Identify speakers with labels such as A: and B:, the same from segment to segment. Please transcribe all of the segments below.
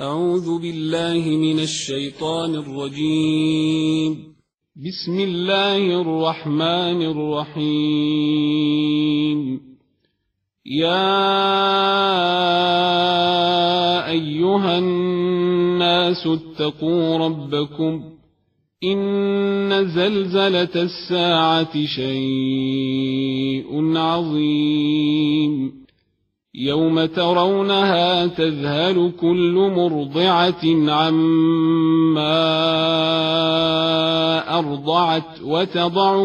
A: أعوذ بالله من الشيطان الرجيم. بسم الله الرحمن الرحيم. يا أيها الناس اتقوا ربكم إن زلزلة الساعة شيء عظيم يوم ترونها تذهل كل مرضعة عما أرضعت وتضع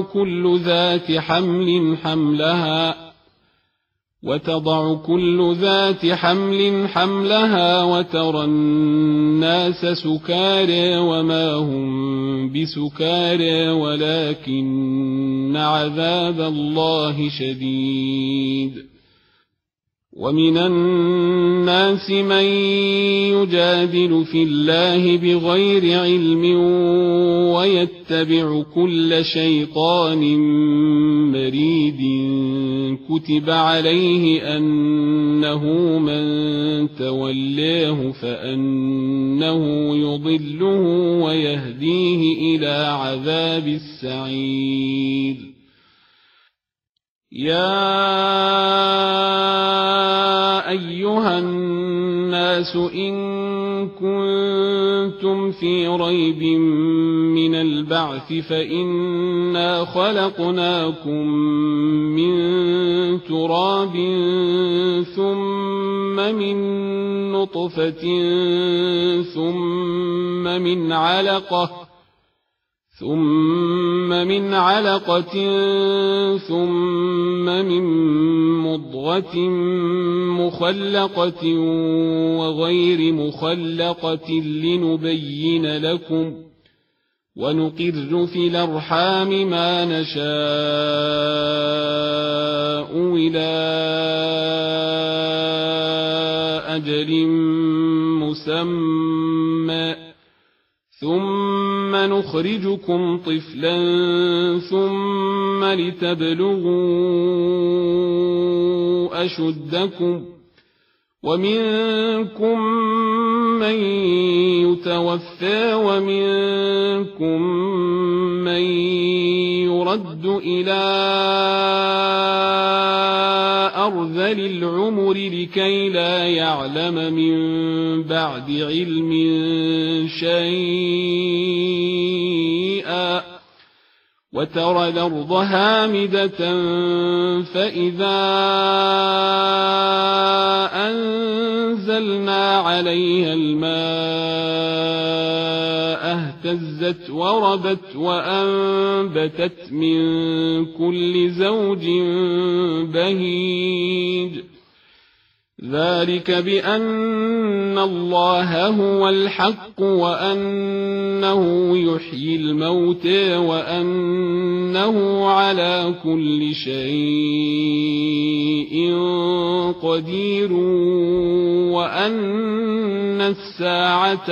A: كل ذات حمل حملها وترى الناس سكارى وما هم بسكارى ولكن عذاب الله شديد. ومن الناس من يجادل في الله بغير علم ويتبع كل شيطان مريد كتب عليه أنه من تولاه فأنه يضله ويهديه إلى عذاب السعير. يا أيها الناس إن كنتم في ريب من البعث فإنا خلقناكم من تراب ثم من نطفة ثم من علقة ثم من مضغة مخلقة وغير مخلقة لنبين لكم ونقر في الأرحام ما نشاء إلى أجل مسمى ثم نخرجكم طفلا ثم لتبلغوا أشدكم ومنكم من يتوفى ومنكم من يرد إلى أرذل العمر لكي لا يعلم من بعد علم شيئا وترى الأرض هامدة فإذا أنزلنا عليها الماء اهتزت وربت وأنبتت من كل زوج بهيج. ذلك بأن الله هو الحق وأنه يحيي الموتى وأنه على كل شيء قدير وأن الساعة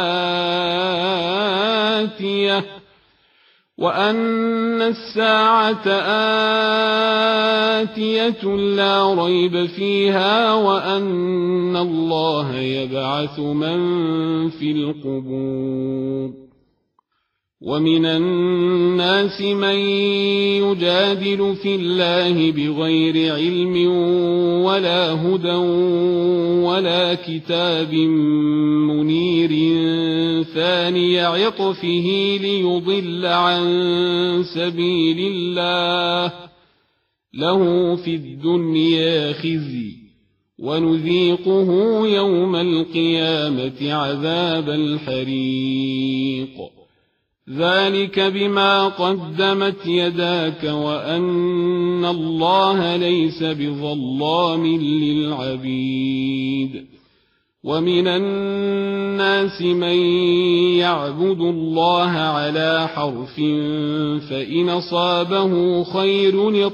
A: آتية لا ريب فيها وأن الله يبعث من في القبور. ومن الناس من يجادل في الله بغير علم ولا هدى ولا كتاب منير ثاني عطفه ليضل عن سبيل الله له في الدنيا خزي ونذيقه يوم القيامة عذاب الحريق. ذلك بما قدمت يداك وأن الله ليس بظلام للعبيد. ومن الناس من يعبد الله على حرف فإن أصابه خير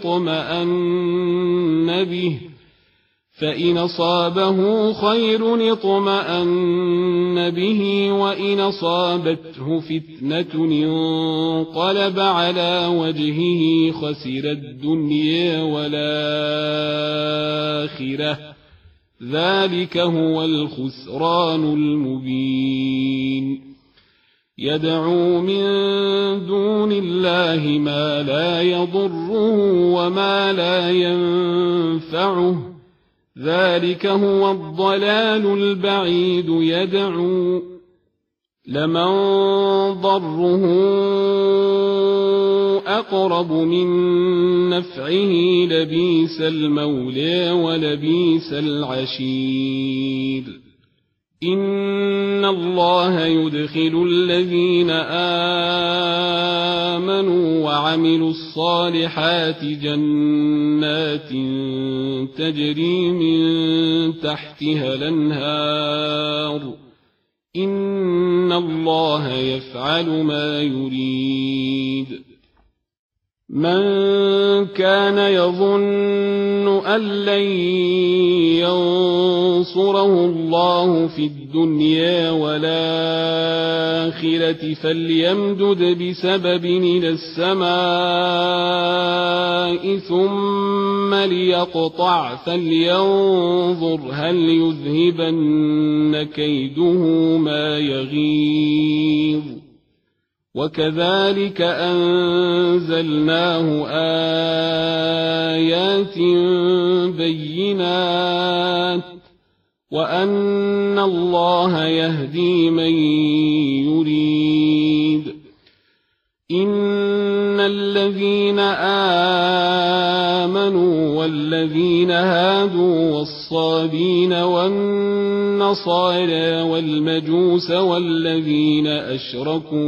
A: اطمأن به وإن أصابته فتنة انقلب على وجهه خسر الدنيا والآخرة ذلك هو الخسران المبين يدعو من دون الله ما لا يضره وما لا ينفعه ذلك هو الضلال البعيد يدعو لمن ضره أقرب من نفعه لبئس المولى ولبئس العشير إن الله يدخل الذين آمنوا وعملوا الصالحات جنات تجري من تحتها الأنهار إن الله يفعل ما يريد من كان يظن أن لن ينصره الله في الدنيا والآخرة فليمدد بسبب إلى السماء ثم ليقطع فلينظر هل يذهبن كيده ما يغيظ وكذلك أنزلناه آيات بينات وأن الله يهدي من يريد إن الذين آمنوا والذين هادوا والصابين والنصارى والمجوس والذين أشركوا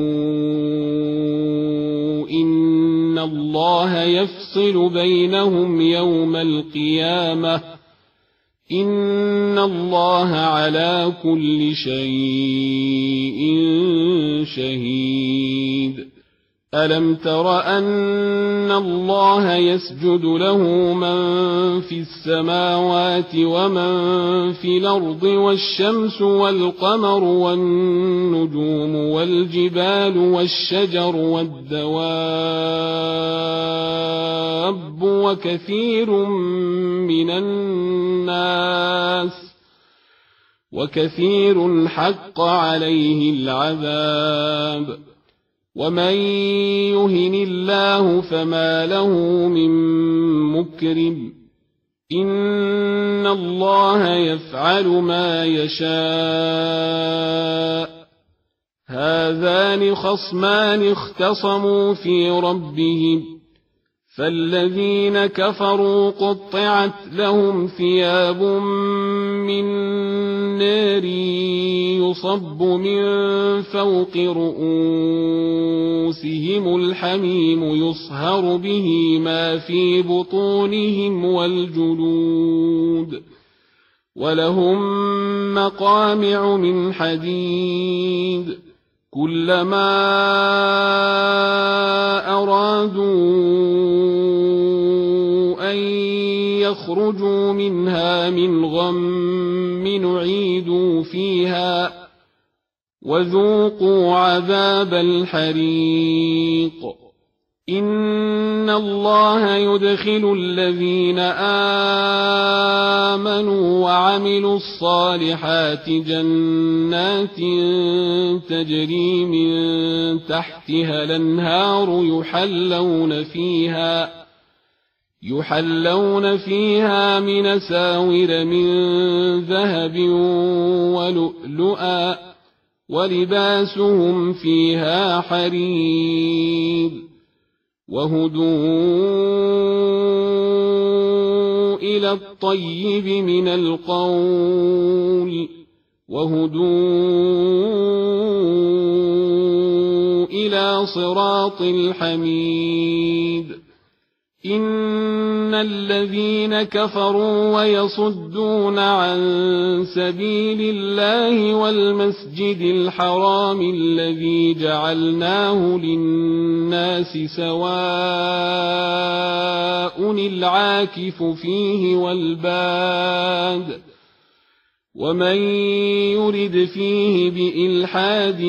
A: إن الله يفصل بينهم يوم القيامة إن الله على كل شيء شهيد ألم تر أن الله يسجد له من في السماوات ومن في الأرض والشمس والقمر والنجوم والجبال والشجر والدواب وكثير حق عليه العذاب ومن يهن الله فما له من مكرم إن الله يفعل ما يشاء هذان خصمان اختصموا في ربهم فالذين كفروا قطعت لهم ثياب من نار يصب من فوق رؤوسهم الحميم يصهر به ما في بطونهم والجلود ولهم مقامع من حديد كلما أرادوا أن يخرجوا منها من غم نعيدوا فيها وذوقوا عذاب الحريق إن الله يدخل الذين آمنوا وعملوا الصالحات جنات تجري من تحتها الأنهار يحلون فيها من أساور من ذهب ولؤلؤا ولباسهم فيها حرير وهدوا إلى الطيب من القول وهدوا إلى صراط الحميد إن الذين كفروا ويصدون عن سبيل الله والمسجد الحرام الذي جعلناه للناس سواء العاكف فيه والباد ومن يرد فيه بإلحاد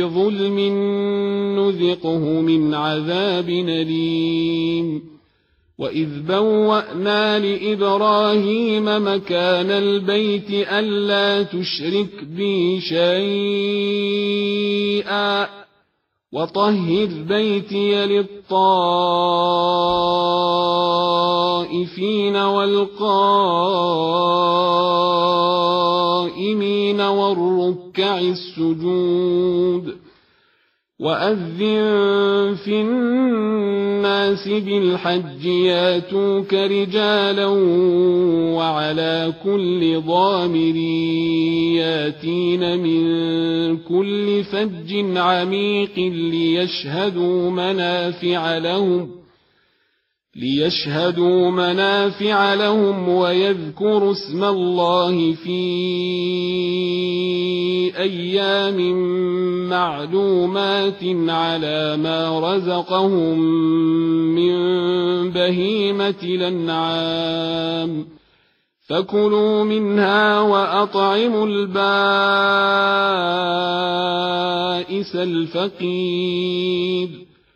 A: بظلم نذقه من عذاب أليم وإذ بوأنا لإبراهيم مكان البيت ألا تشرك بي شيئا وطهر بيتي للطائفين والقائمين والركع السجود وأذن في الناس بالحج ياتوك رجالا وعلى كل ضامر ياتين من كل فج عميق ليشهدوا منافع لهم ويذكروا اسم الله في أيام معلومات على ما رزقهم من بهيمة الأنعام فكلوا منها وأطعموا البائس الفقير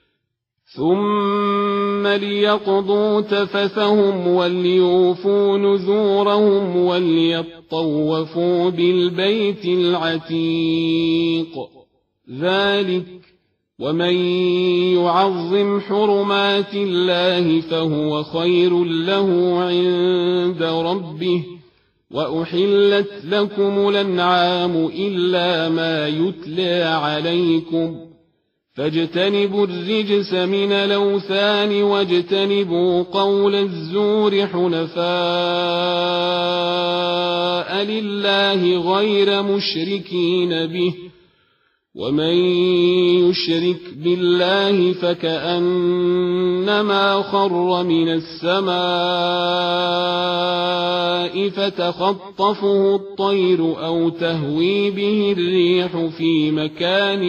A: ثم ليقضوا تفثهم وليوفوا نذورهم وليطوفوا بالبيت العتيق ذلك ومن يعظم حرمات الله فهو خير له عند ربه وأحلت لكم الأنعام إلا ما يتلى عليكم فاجتنبوا الرجس من الأوثان واجتنبوا قول الزور حنفاء لله غير مشركين به ومن يشرك بالله فكأنما خر من السماء فتخطفه الطير أو تهوي به الريح في مكان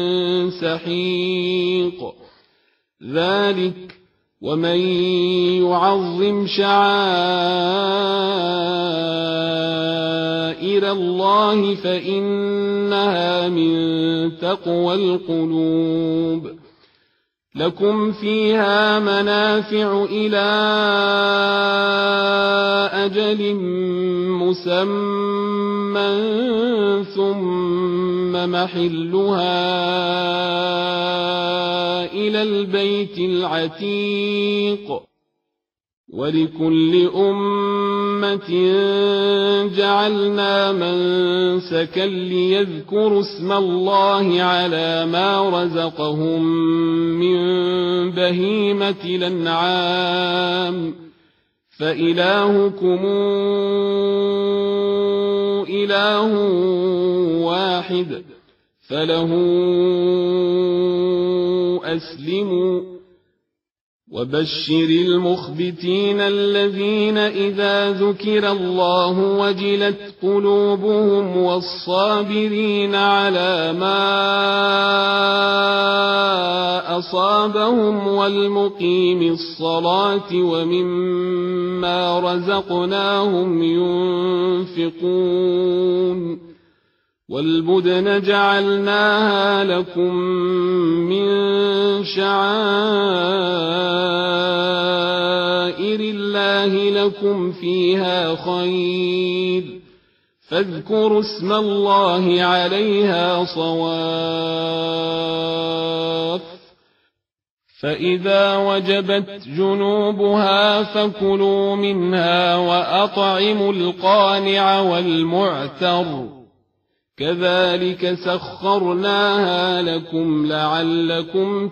A: سحيق ذلك ومن يعظم شعائر الله فإنها من تقوى القلوب لكم فيها منافع إلى أجل مسمى ثم محلها إلى البيت العتيق ولكل أمة جعلنا منسكا ليذكروا اسم الله على ما رزقهم من بهيمة الأنعام فإلهكم إله واحد فله أسلموا وبشر المخبتين الذين إذا ذكر الله وجلت قلوبهم والصابرين على ما أصابهم والمقيم الصلاة ومما رزقناهم ينفقون والبدن جعلناها لكم من شعائر الله لكم فيها خير فاذكروا اسم الله عليها صواف فإذا وجبت جنوبها فكلوا منها وأطعموا القانع والمعتر كذلك سخرناها لكم لعلكم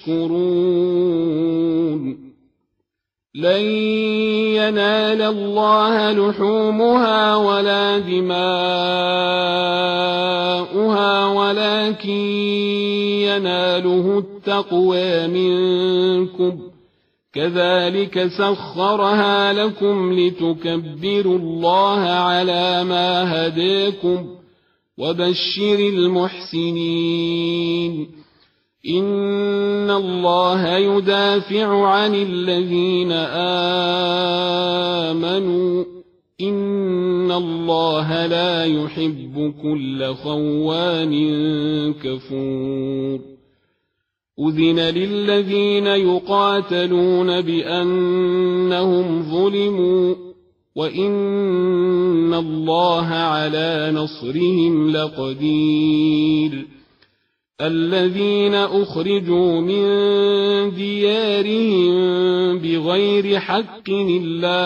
A: تشكرون لن ينال الله لحومها ولا دماؤها ولكن يناله التقوى منكم كذلك سخرها لكم لتكبروا الله على ما هداكم وبشر المحسنين إن الله يدافع عن الذين آمنوا إن الله لا يحب كل خوان كفور أذن للذين يقاتلون بأنهم ظلموا وإن الله على نصرهم لقدير الذين أخرجوا من ديارهم بغير حق إلا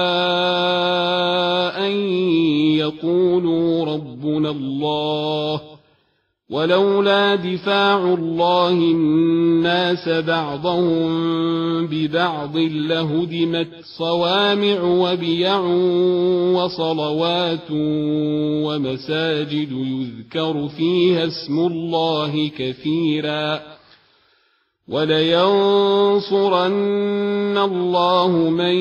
A: أن يقولوا ربنا الله ولولا دفاع الله الناس بعضهم ببعض لهدمت صوامع وبيع وصلوات ومساجد يذكر فيها اسم الله كثيرا ولينصرن الله من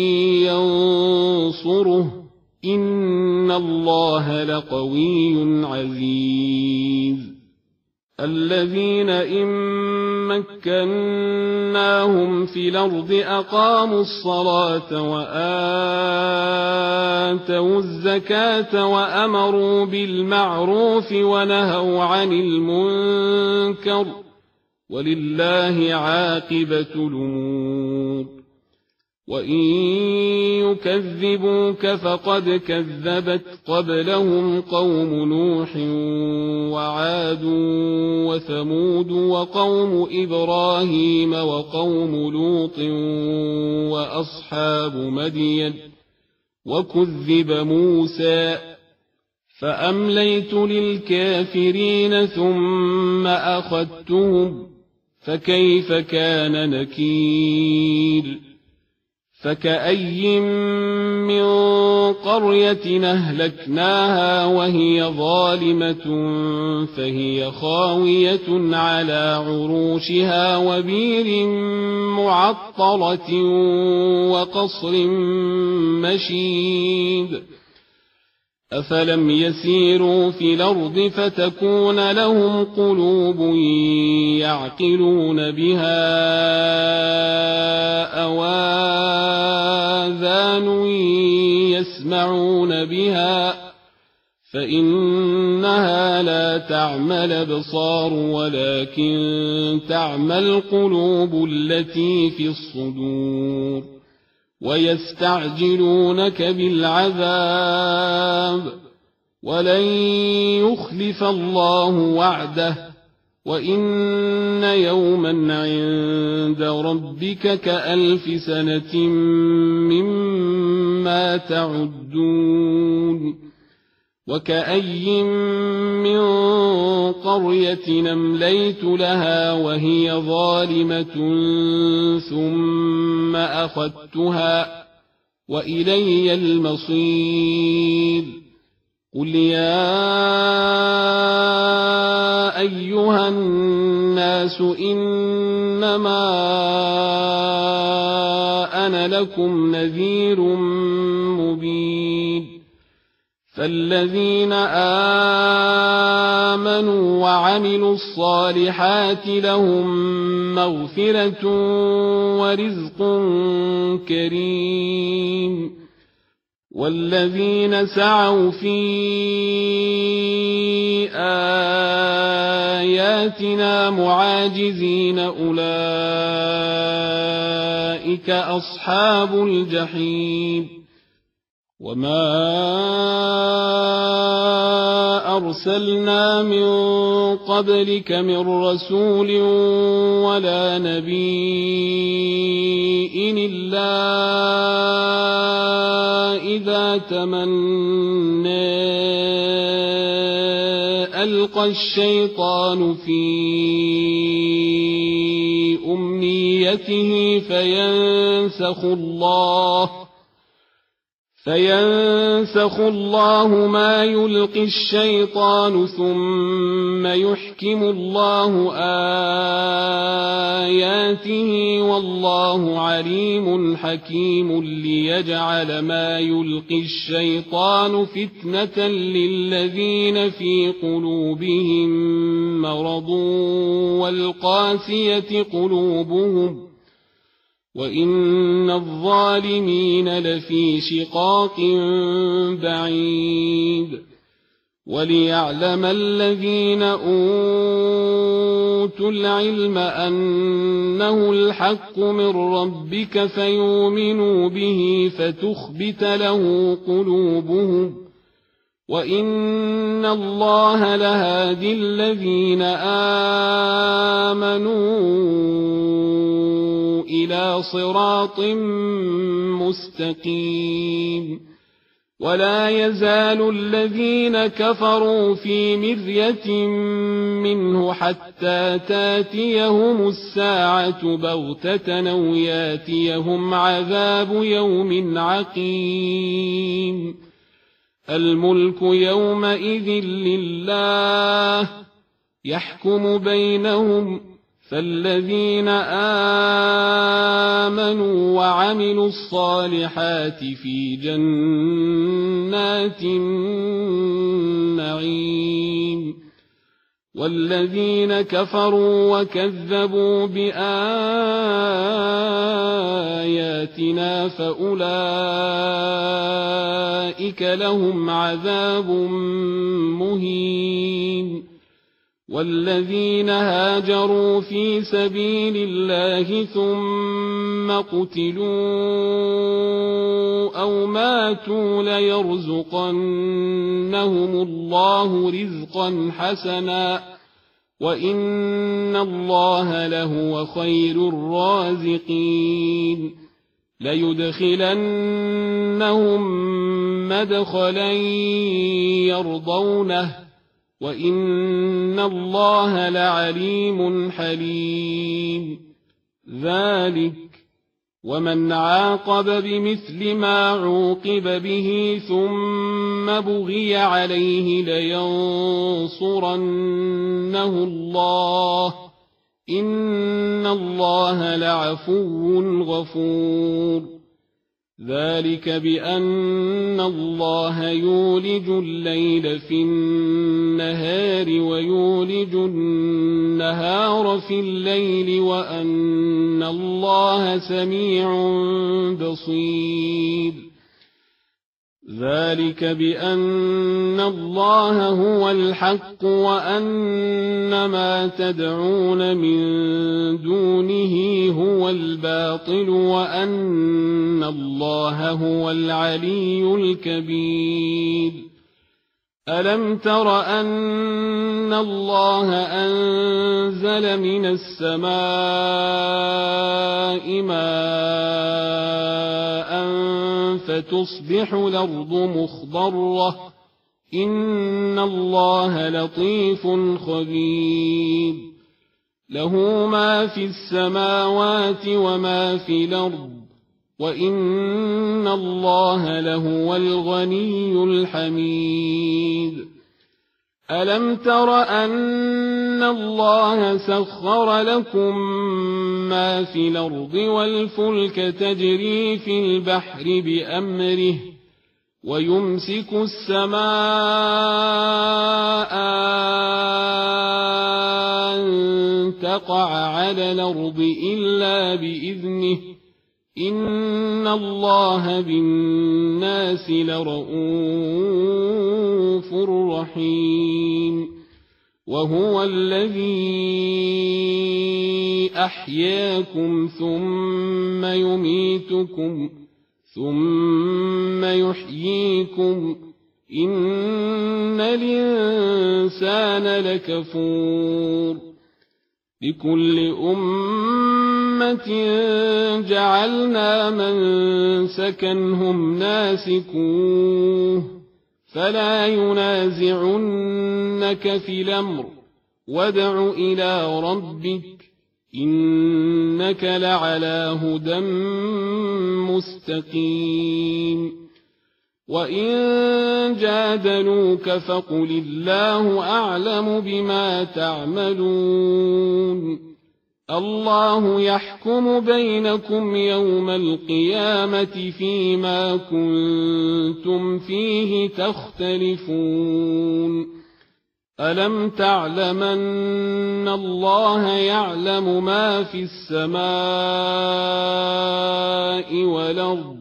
A: ينصره إن الله لقوي عزيز الذين إن مكناهم في الأرض أقاموا الصلاة وآتوا الزكاة وأمروا بالمعروف ونهوا عن المنكر ولله عاقبة الأمور وإن يكذبوك فقد كذبت قبلهم قوم نوح وعاد وثمود وقوم إبراهيم وقوم لوط وأصحاب مدين وكذب موسى فأمليت للكافرين ثم أخذتهم فكيف كان نكير فكأي من قرية أهلكناها وهي ظالمة فهي خاوية على عروشها وبير معطلة وقصر مشيد أفلم يسيروا في الأرض فتكون لهم قلوب يعقلون بها أو آذان يسمعون بها فإنها لا تعمى الأبصار ولكن تعمى القلوب التي في الصدور ويستعجلونك بالعذاب ولن يخلف الله وعده وإن يوما عند ربك كألف سنة مما تعدون وكأي من قرية أمليت لها وهي ظالمة ثم أخذتها وإلي المصير قل يا أيها الناس إنما أنا لكم نذير مبين فالذين آمنوا وعملوا الصالحات لهم مغفرة ورزق كريم والذين سعوا في آياتنا معاجزين أولئك أصحاب الجحيم وما أرسلنا من قبلك من رسول ولا نبي إلا إذا تمنى ألقى الشيطان في أمنيته فينسخ الله ما يلقي الشيطان ثم يحكم الله آياته والله عليم حكيم ليجعل ما يلقي الشيطان فتنة للذين في قلوبهم مرض والقاسية قلوبهم وإن الظالمين لفي شقاق بعيد وليعلم الذين أوتوا العلم أنه الحق من ربك فيؤمنوا به فتخبت له قلوبهم وإن الله لهادي الذين آمنوا إلى صراط مستقيم ولا يزال الذين كفروا في مرية منه حتى تاتيهم الساعة بغتة أو ياتيهم عذاب يوم عقيم الملك يومئذ لله يحكم بينهم فالذين آمنوا وعملوا الصالحات في جنات النعيم والذين كفروا وكذبوا بآياتنا فأولئك لهم عذاب مهين والذين هاجروا في سبيل الله ثم قتلوا أو ماتوا ليرزقنهم الله رزقا حسنا وإن الله لهو خير الرازقين ليدخلنهم مدخلا يرضونه وإن الله لعليم حليم ذلك ومن عاقب بمثل ما عوقب به ثم بغي عليه لينصرنه الله إن الله لعفو غفور ذلك بأن الله يولج الليل في النهار ويولج النهار في الليل وأن الله سميع بصير ذلك بأن الله هو الحق وأن ما تدعون من دونه هو الباطل وأن الله هو العلي الكبير ألم تر أن الله أنزل من السماء ماء فتصبح الأرض مخضرة إن الله لطيف خبير له ما في السماوات وما في الأرض وإن الله لهو الغني الحميد ألم تر أن الله سخر لكم ما في الأرض والفلك تجري في البحر بأمره ويمسك السماء أن تقع على الأرض إلا بإذنه إن الله بالناس لرءوف رحيم وهو الذي أحياكم ثم يميتكم ثم يحييكم إن الإنسان لكفور لكل أمة جعلنا منسكا هم ناسكوه فلا ينازعنك في الأمر وادع إلى ربك إنك لعلى هدى مستقيم وإن جادلوك فقل الله أعلم بما تعملون الله يحكم بينكم يوم القيامة فيما كنتم فيه تختلفون ألم تعلمن الله يعلم ما في السماء والأرض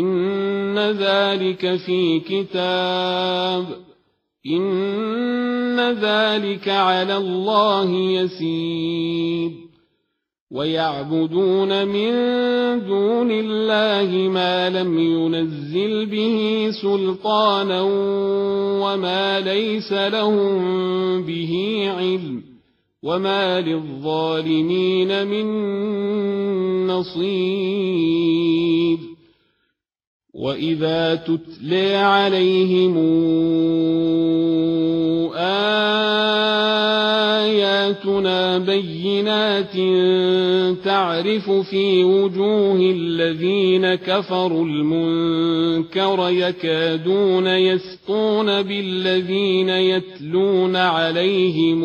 A: إن ذلك في كتاب إن ذلك على الله يسير ويعبدون من دون الله ما لم ينزل به سلطانا وما ليس لهم به علم وما للظالمين من نصير وإذا تتلى عليهم آياتنا بينات تعرف في وجوه الذين كفروا المنكر يكادون يسطون بالذين يتلون عليهم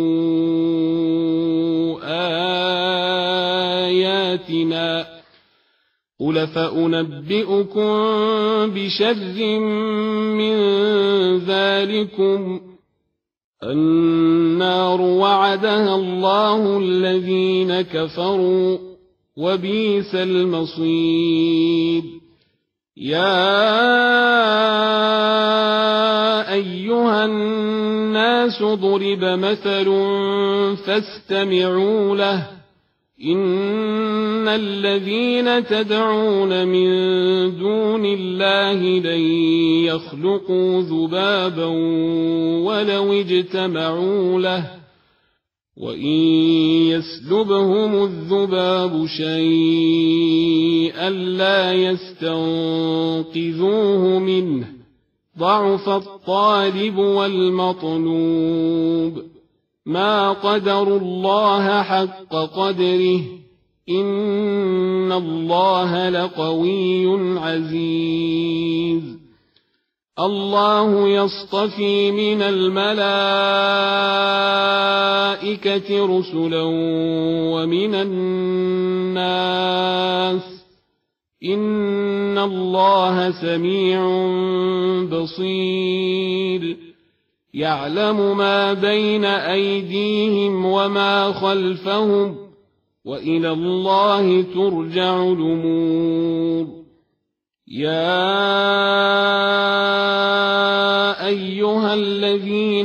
A: آياتنا قل فأنبئكم بشر من ذلكم النار وعدها الله الذين كفروا وبئس المصير يا أيها الناس ضرب مثل فاستمعوا له إن الذين تدعون من دون الله لن يخلقوا ذبابا ولو اجتمعوا له وإن يسلبهم الذباب شيئا لا يستنقذوه منه ضعف الطالب والمطلوب ما قدروا الله حق قدره إن الله لقوي عزيز الله يصطفي من الملائكة رسلا ومن الناس إن الله سميع بصير يعلم ما بين أيديهم وما خلفهم وإلى الله ترجع الأمور يا أيها الذين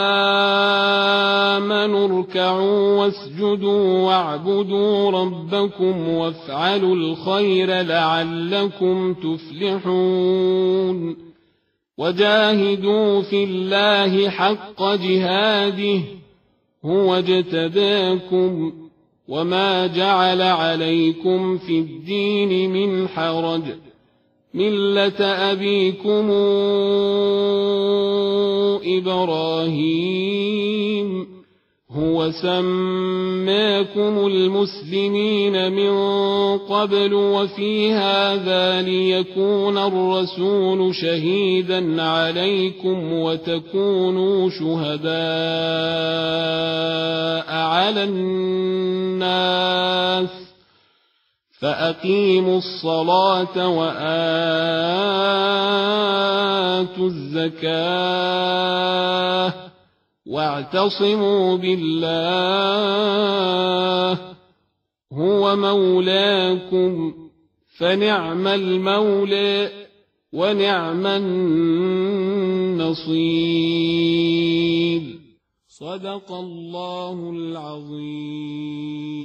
A: آمنوا اركعوا واسجدوا واعبدوا ربكم وافعلوا الخير لعلكم تفلحون وجاهدوا في الله حق جهاده هو اجتباكم وما جعل عليكم في الدين من حرج ملة أبيكم إبراهيم هو سماكم المسلمين من قبل وفي هذا ليكون الرسول شهيدا عليكم وتكونوا شهداء على الناس فأقيموا الصلاة وآتوا الزكاة واعتصموا بالله هو مولاكم فنعم المولى ونعم النصير صدق الله العظيم.